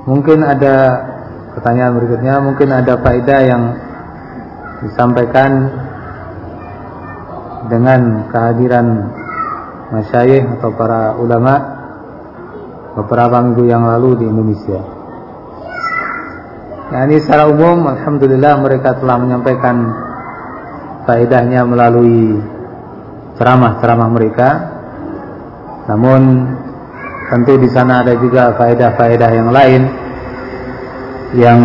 Mungkin ada pertanyaan berikutnya, mungkin ada faedah yang disampaikan dengan kehadiran masyayikh atau para ulama beberapa minggu yang lalu di Indonesia. Nah, ini secara umum alhamdulillah mereka telah menyampaikan faedahnya melalui ceramah-ceramah mereka. Namun tentu di sana ada juga faedah-faedah yang lain yang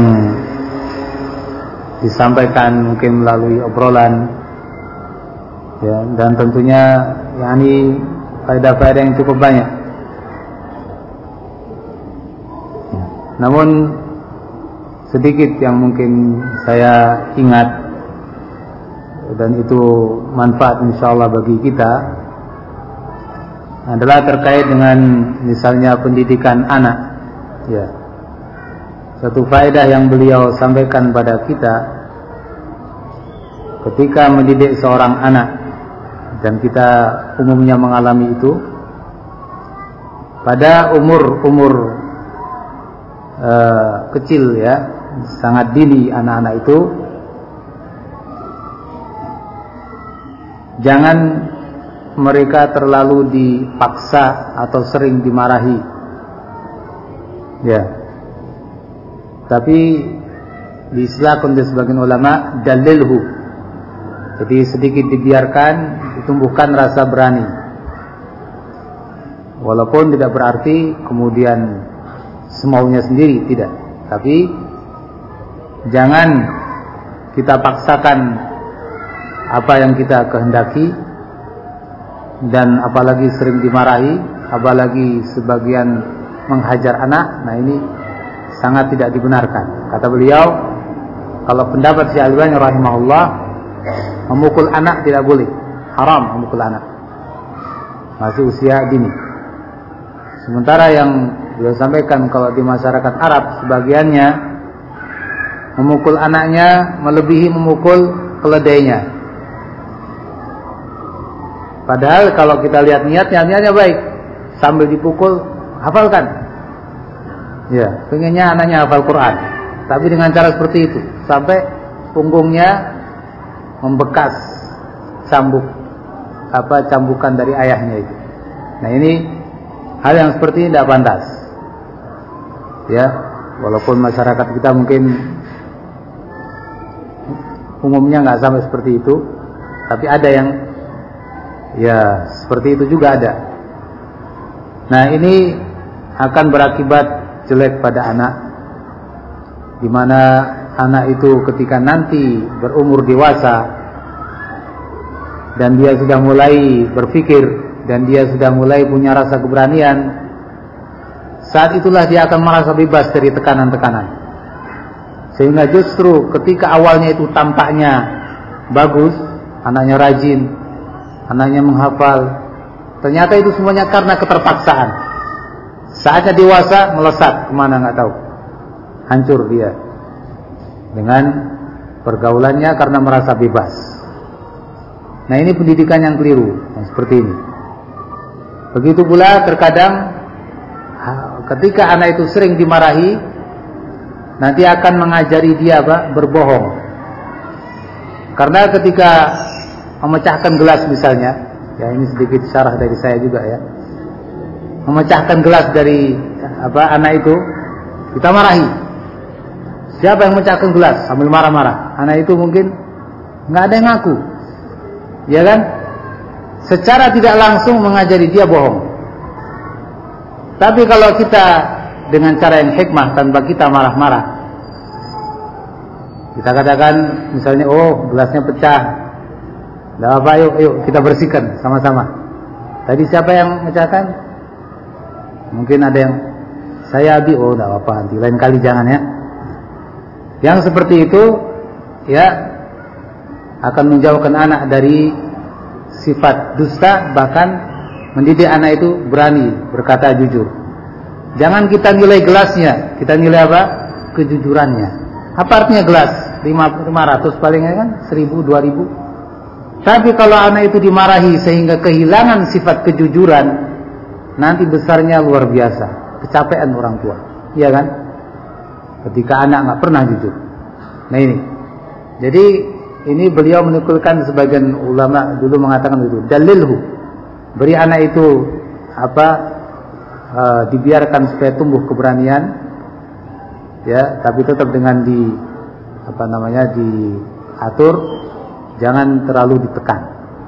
disampaikan mungkin melalui obrolan, ya, dan tentunya yakni faedah-faedah yang cukup banyak. Namun sedikit yang mungkin saya ingat dan itu manfaat insyaallah bagi kita adalah terkait dengan misalnya pendidikan anak, ya. Satu faedah yang beliau sampaikan pada kita ketika mendidik seorang anak, dan kita umumnya mengalami itu pada umur kecil, ya, sangat dini anak-anak itu, jangan mereka terlalu dipaksa atau sering dimarahi, ya. Tapi diistilahkan oleh sebagian ulama dalilhu, jadi sedikit dibiarkan, ditumbuhkan rasa berani, walaupun tidak berarti kemudian semaunya sendiri, tidak. Tapi jangan kita paksakan apa yang kita kehendaki, dan apalagi sering dimarahi, apalagi sebagian menghajar anak. Nah, ini sangat tidak dibenarkan. Kata beliau, kalau pendapat Syekh Al-Albani rahimahullah, memukul anak tidak boleh, haram memukul anak masih usia dini. Sementara yang beliau sampaikan kalau di masyarakat Arab sebagiannya memukul anaknya melebihi memukul keledainya. Padahal kalau kita lihat niatnya baik, sambil dipukul hafalkan, ya, pengennya anaknya hafal Quran, tapi dengan cara seperti itu sampai punggungnya membekas cambukan dari ayahnya itu. Nah, ini hal yang seperti ini tidak pantas, ya. Walaupun masyarakat kita mungkin umumnya nggak sampai seperti itu, tapi ada yang ya seperti itu juga ada. Nah, ini akan berakibat jelek pada anak, di mana anak itu ketika nanti berumur dewasa dan dia sudah mulai berpikir dan dia sudah mulai punya rasa keberanian, saat itulah dia akan merasa bebas dari tekanan-tekanan. Sehingga justru ketika awalnya itu tampaknya bagus, anaknya rajin, anaknya menghafal, ternyata itu semuanya karena keterpaksaan. Saatnya dewasa melesat kemana nggak tahu, hancur dia dengan pergaulannya karena merasa bebas. Nah, ini pendidikan yang keliru, yang seperti ini. Begitu pula terkadang ketika anak itu sering dimarahi, nanti akan mengajari dia berbohong. Karena ketika memecahkan gelas misalnya, ya, ini sedikit syarah dari saya juga, ya. Memecahkan gelas dari anak itu, kita marahi. Siapa yang memecahkan gelas sambil marah-marah? Anak itu mungkin nggak ada yang ngaku, ya kan? Secara tidak langsung mengajari dia bohong. Tapi kalau kita dengan cara yang hikmah, tanpa kita marah-marah, kita katakan misalnya, oh, gelasnya pecah, tidak apa, yuk kita bersihkan sama-sama. Tadi siapa yang mecahkan? Mungkin ada yang saya Abi, oh, tidak apa, nanti lain kali jangan, ya. Yang seperti itu, ya, akan menjauhkan anak dari sifat dusta, bahkan mendidik anak itu berani berkata jujur. Jangan kita nilai gelasnya, kita nilai apa? Kejujurannya. Apa artinya gelas? 500 palingnya kan, 1000, 2000. Tapi kalau anak itu dimarahi sehingga kehilangan sifat kejujuran, nanti besarnya luar biasa, kecapean orang tua, iya kan? ketika anak nggak pernah jujur. Nah ini, jadi ini beliau menukulkan sebagian ulama dulu mengatakan itu, dalilhu, beri anak itu dibiarkan supaya tumbuh keberanian, ya, tapi tetap dengan diatur, jangan terlalu ditekan.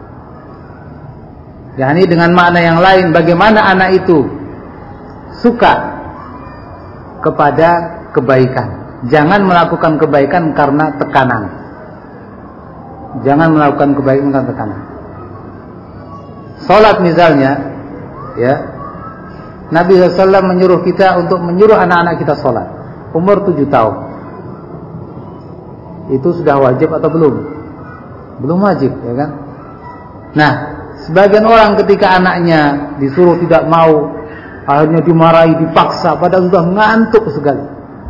Ya, ini dengan makna yang lain, bagaimana anak itu suka kepada kebaikan. Jangan melakukan kebaikan karena tekanan. Jangan melakukan kebaikan karena tekanan. Salat misalnya, ya, Nabi SAW menyuruh kita untuk menyuruh anak-anak kita salat umur 7 tahun. Itu sudah wajib atau belum? Belum wajib, ya kan? Nah, sebagian orang ketika anaknya disuruh tidak mau, akhirnya dimarahi, dipaksa, padahal sudah ngantuk sekali.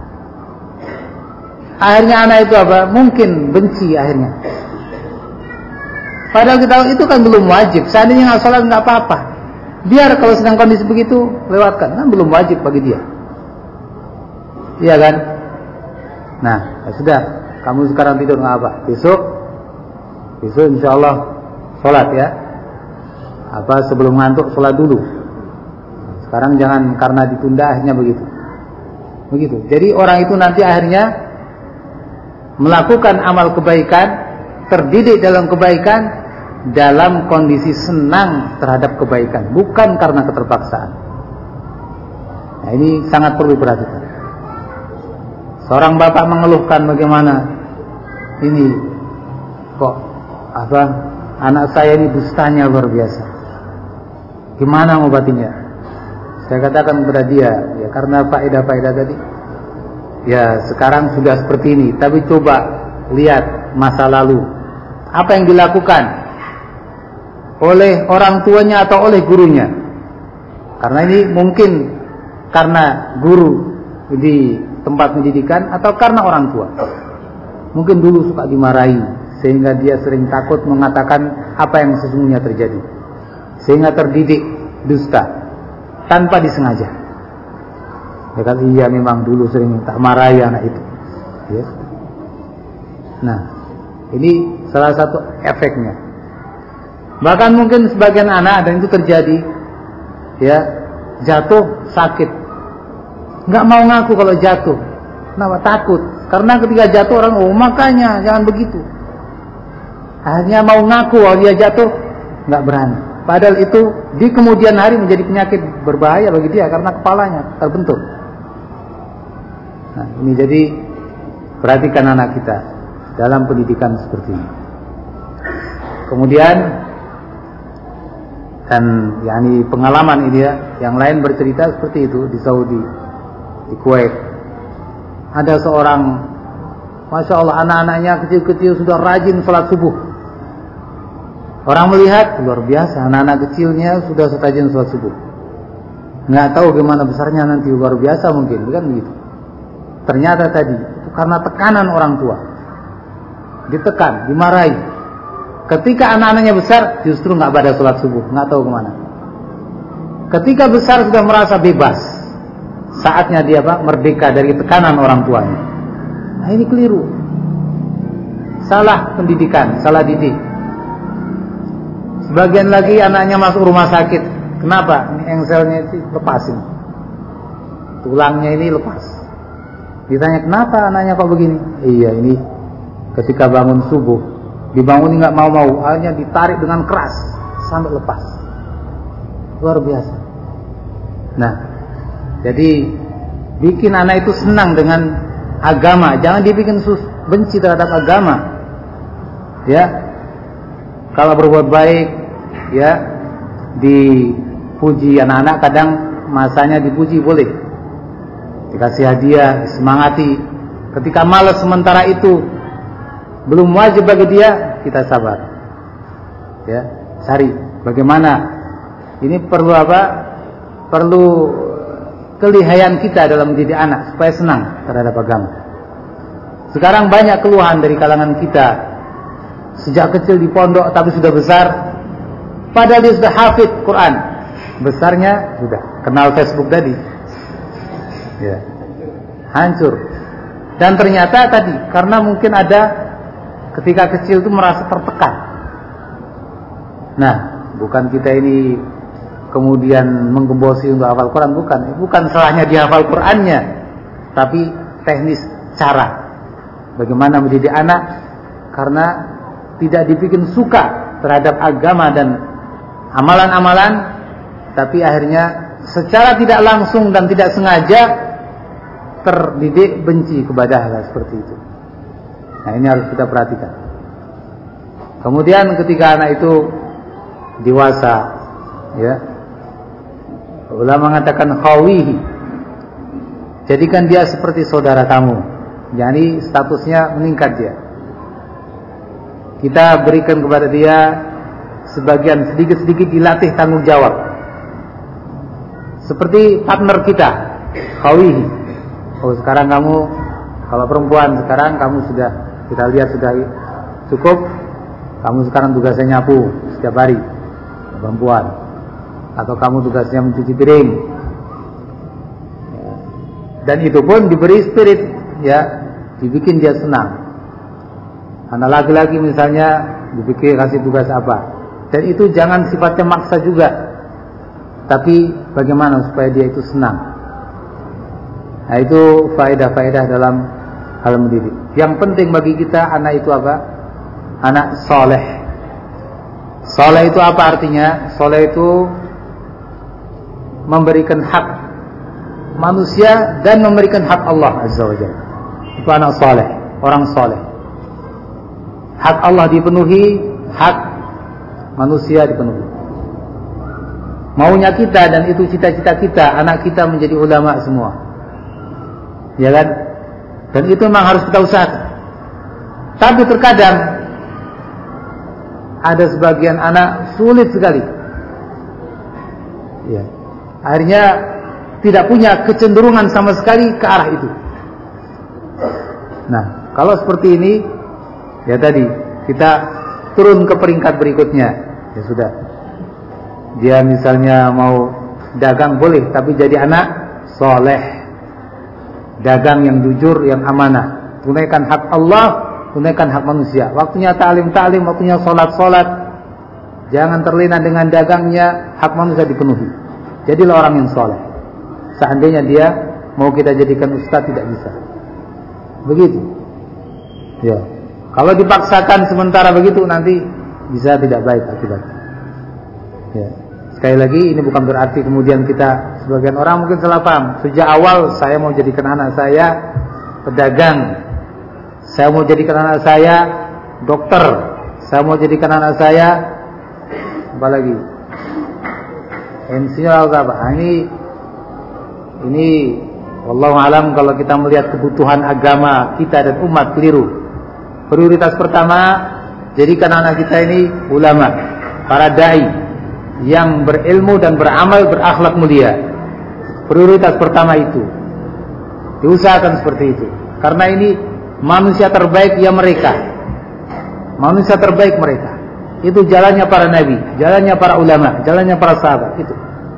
Akhirnya anak itu mungkin benci akhirnya. Padahal kita tahu itu kan belum wajib. Seandainya nggak sholat nggak apa-apa. Biar kalau sedang kondisi begitu lewatkan, kan belum wajib bagi dia. Iya kan? Nah, ya sudah. Kamu sekarang tidur nggak apa? Besok insya Allah sholat ya. Sebelum ngantuk sholat dulu. Sekarang jangan karena ditunda akhirnya begitu. Jadi orang itu nanti akhirnya melakukan amal kebaikan, terdidik dalam kebaikan, dalam kondisi senang terhadap kebaikan, bukan karena keterpaksaan. Nah, ini sangat perlu diperhatikan. Seorang bapak mengeluhkan bagaimana ini kok anak saya ini dustanya luar biasa. Gimana ngobatinya? Saya katakan kepada dia, ya karena faedah-faedah tadi. Ya sekarang sudah seperti ini, tapi coba lihat masa lalu. Apa yang dilakukan oleh orang tuanya atau oleh gurunya? Karena ini mungkin karena guru di tempat pendidikan atau karena orang tua. Mungkin dulu suka dimarahi sehingga dia sering takut mengatakan apa yang sesungguhnya terjadi, sehingga terdidik dusta tanpa disengaja. Ya kan, iya memang dulu sering tak marahi anak itu. Ya. Nah, ini salah satu efeknya. Bahkan mungkin sebagian anak dan itu terjadi, ya jatuh sakit, nggak mau ngaku kalau jatuh. Kenapa? Takut. Karena ketika jatuh orang, makanya jangan begitu. Akhirnya mau ngaku kalau dia jatuh, nggak berani. Padahal itu di kemudian hari menjadi penyakit berbahaya bagi dia karena kepalanya terbentur. Nah, ini jadi perhatikan anak kita dalam pendidikan seperti ini. Kemudian dan yakni pengalaman ini ya, yang lain bercerita seperti itu di Saudi, di Kuwait. Ada seorang, masya Allah, anak-anaknya kecil-kecil sudah rajin sholat subuh. Orang melihat luar biasa, anak-anak kecilnya sudah rajin sholat subuh. Nggak tahu gimana besarnya nanti, luar biasa mungkin, bukan begitu? Ternyata tadi itu karena tekanan orang tua, ditekan, dimarahi. Ketika anak-anaknya besar, justru nggak pada sholat subuh, nggak tahu kemana. Ketika besar sudah merasa bebas, saatnya dia merdeka dari tekanan orang tuanya. Nah ini keliru, salah pendidikan, salah didik. Sebagian lagi anaknya masuk rumah sakit, kenapa? Ini engselnya itu lepasin, tulangnya ini lepas. Ditanya kenapa anaknya kok begini? Iya ini ketika bangun subuh dibangun nggak mau-mau, akhirnya ditarik dengan keras sampai lepas. Luar biasa. Nah, jadi bikin anak itu senang dengan agama, jangan dibikin benci terhadap agama. Ya, kalau berbuat baik, ya dipuji. Anak-anak kadang masanya dipuji boleh, dikasih hadiah, disemangati. Ketika malas sementara itu belum wajib bagi dia, kita sabar. Ya, cari bagaimana. Ini perlu apa? Perlu kelihayan kita dalam mendidik anak supaya senang terhadap agama. Sekarang banyak keluhan dari kalangan kita, sejak kecil di pondok tapi sudah besar, padahal dia sudah hafid Quran. Besarnya sudah kenal Facebook tadi. Ya. Hancur. Dan ternyata tadi karena mungkin ada ketika kecil itu merasa tertekan. Nah, bukan kita ini kemudian menggembosi untuk hafal Quran, bukan salahnya dia hafal Qurannya, tapi teknis cara bagaimana mendidik anak karena tidak dibikin suka terhadap agama dan amalan-amalan, tapi akhirnya secara tidak langsung dan tidak sengaja terdidik benci kepada hal seperti itu. Nah, ini harus kita perhatikan. Kemudian ketika anak itu dewasa, ya, ulama mengatakan khawihi, jadikan dia seperti saudara kamu, yakni statusnya meningkat dia. Kita berikan kepada dia sebagian sedikit-sedikit dilatih tanggung jawab, seperti partner kita, khawihi. Oh, sekarang kamu kalau perempuan, sekarang kamu sudah, kita lihat sudah cukup, kamu sekarang tugasnya nyapu setiap hari, perempuan, atau kamu tugasnya mencuci piring. Dan itu pun diberi spirit, ya, dibikin dia senang. Anak laki-laki misalnya dibikin kasih tugas apa, dan itu jangan sifatnya maksa juga, tapi bagaimana supaya dia itu senang. Nah, itu faedah-faedah dalam hal mendidik. Yang penting bagi kita anak itu apa? Anak soleh. Soleh itu apa artinya? Soleh itu memberikan hak manusia dan memberikan hak Allah Azza wa Jalla. Itu anak soleh, orang soleh. Hak Allah dipenuhi, hak manusia dipenuhi. Maunya kita, dan itu cita-cita kita, anak kita menjadi ulama semua, ya kan? Dan itu memang harus kita usahakan. Tapi terkadang ada sebagian anak sulit sekali, ya, akhirnya tidak punya kecenderungan sama sekali ke arah itu. Nah, kalau seperti ini, ya tadi kita turun ke peringkat berikutnya. Ya sudah, dia misalnya mau dagang boleh, tapi jadi anak soleh, dagang yang jujur, yang amanah, tunaikan hak Allah, tunaikan hak manusia. Waktunya ta'lim, waktunya sholat. Jangan terlena dengan dagangnya, hak manusia dipenuhi. Jadilah orang yang soleh. Seandainya dia mau kita jadikan ustaz, tidak bisa. Begitu. Ya. Kalau dipaksakan sementara begitu, nanti bisa tidak baik akibatnya. Ya. Sekali lagi, ini bukan berarti kemudian kita, sebagian orang mungkin salah paham. Sejak awal saya mau jadikan anak saya pedagang, saya mau jadikan anak saya dokter, saya mau jadikan anak saya apa lagi, insinyur atau apa. Ini wallahu alam, kalau kita melihat kebutuhan agama kita dan umat, keliru. Prioritas pertama, jadikan anak kita ini ulama, para dai yang berilmu dan beramal, berakhlak mulia. Prioritas pertama itu diusahakan seperti itu, karena ini manusia terbaik ya mereka, manusia terbaik mereka. Itu jalannya para nabi, jalannya para ulama, jalannya para sahabat itu.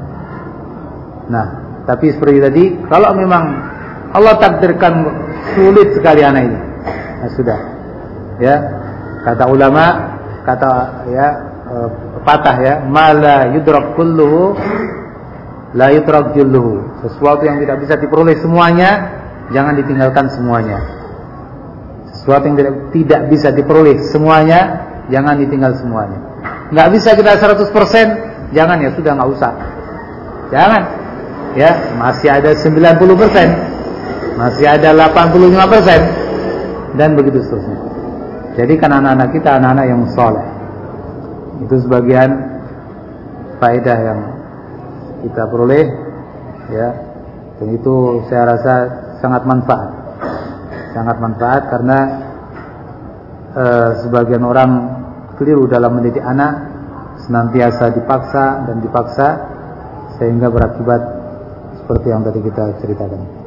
Nah, tapi seperti tadi, kalau memang Allah takdirkan sulit sekali anak ini, nah sudah, ya, kata ulama, kata ya patah ya, mala yudrak kulluhu la yudrak julluhu. Sesuatu yang tidak bisa diperoleh semuanya, jangan ditinggalkan semuanya. Sesuatu yang tidak bisa diperoleh semuanya, jangan ditinggal semuanya. Nggak bisa kita 100%, jangan, ya sudah, nggak usah. Jangan. Ya, masih ada 90%, masih ada 85%, dan begitu seterusnya. Jadi kan anak-anak kita anak-anak yang soleh. Itu sebagian faedah yang kita peroleh, ya, dan itu saya rasa sangat manfaat karena sebagian orang keliru dalam mendidik anak, senantiasa dipaksa sehingga berakibat seperti yang tadi kita ceritakan.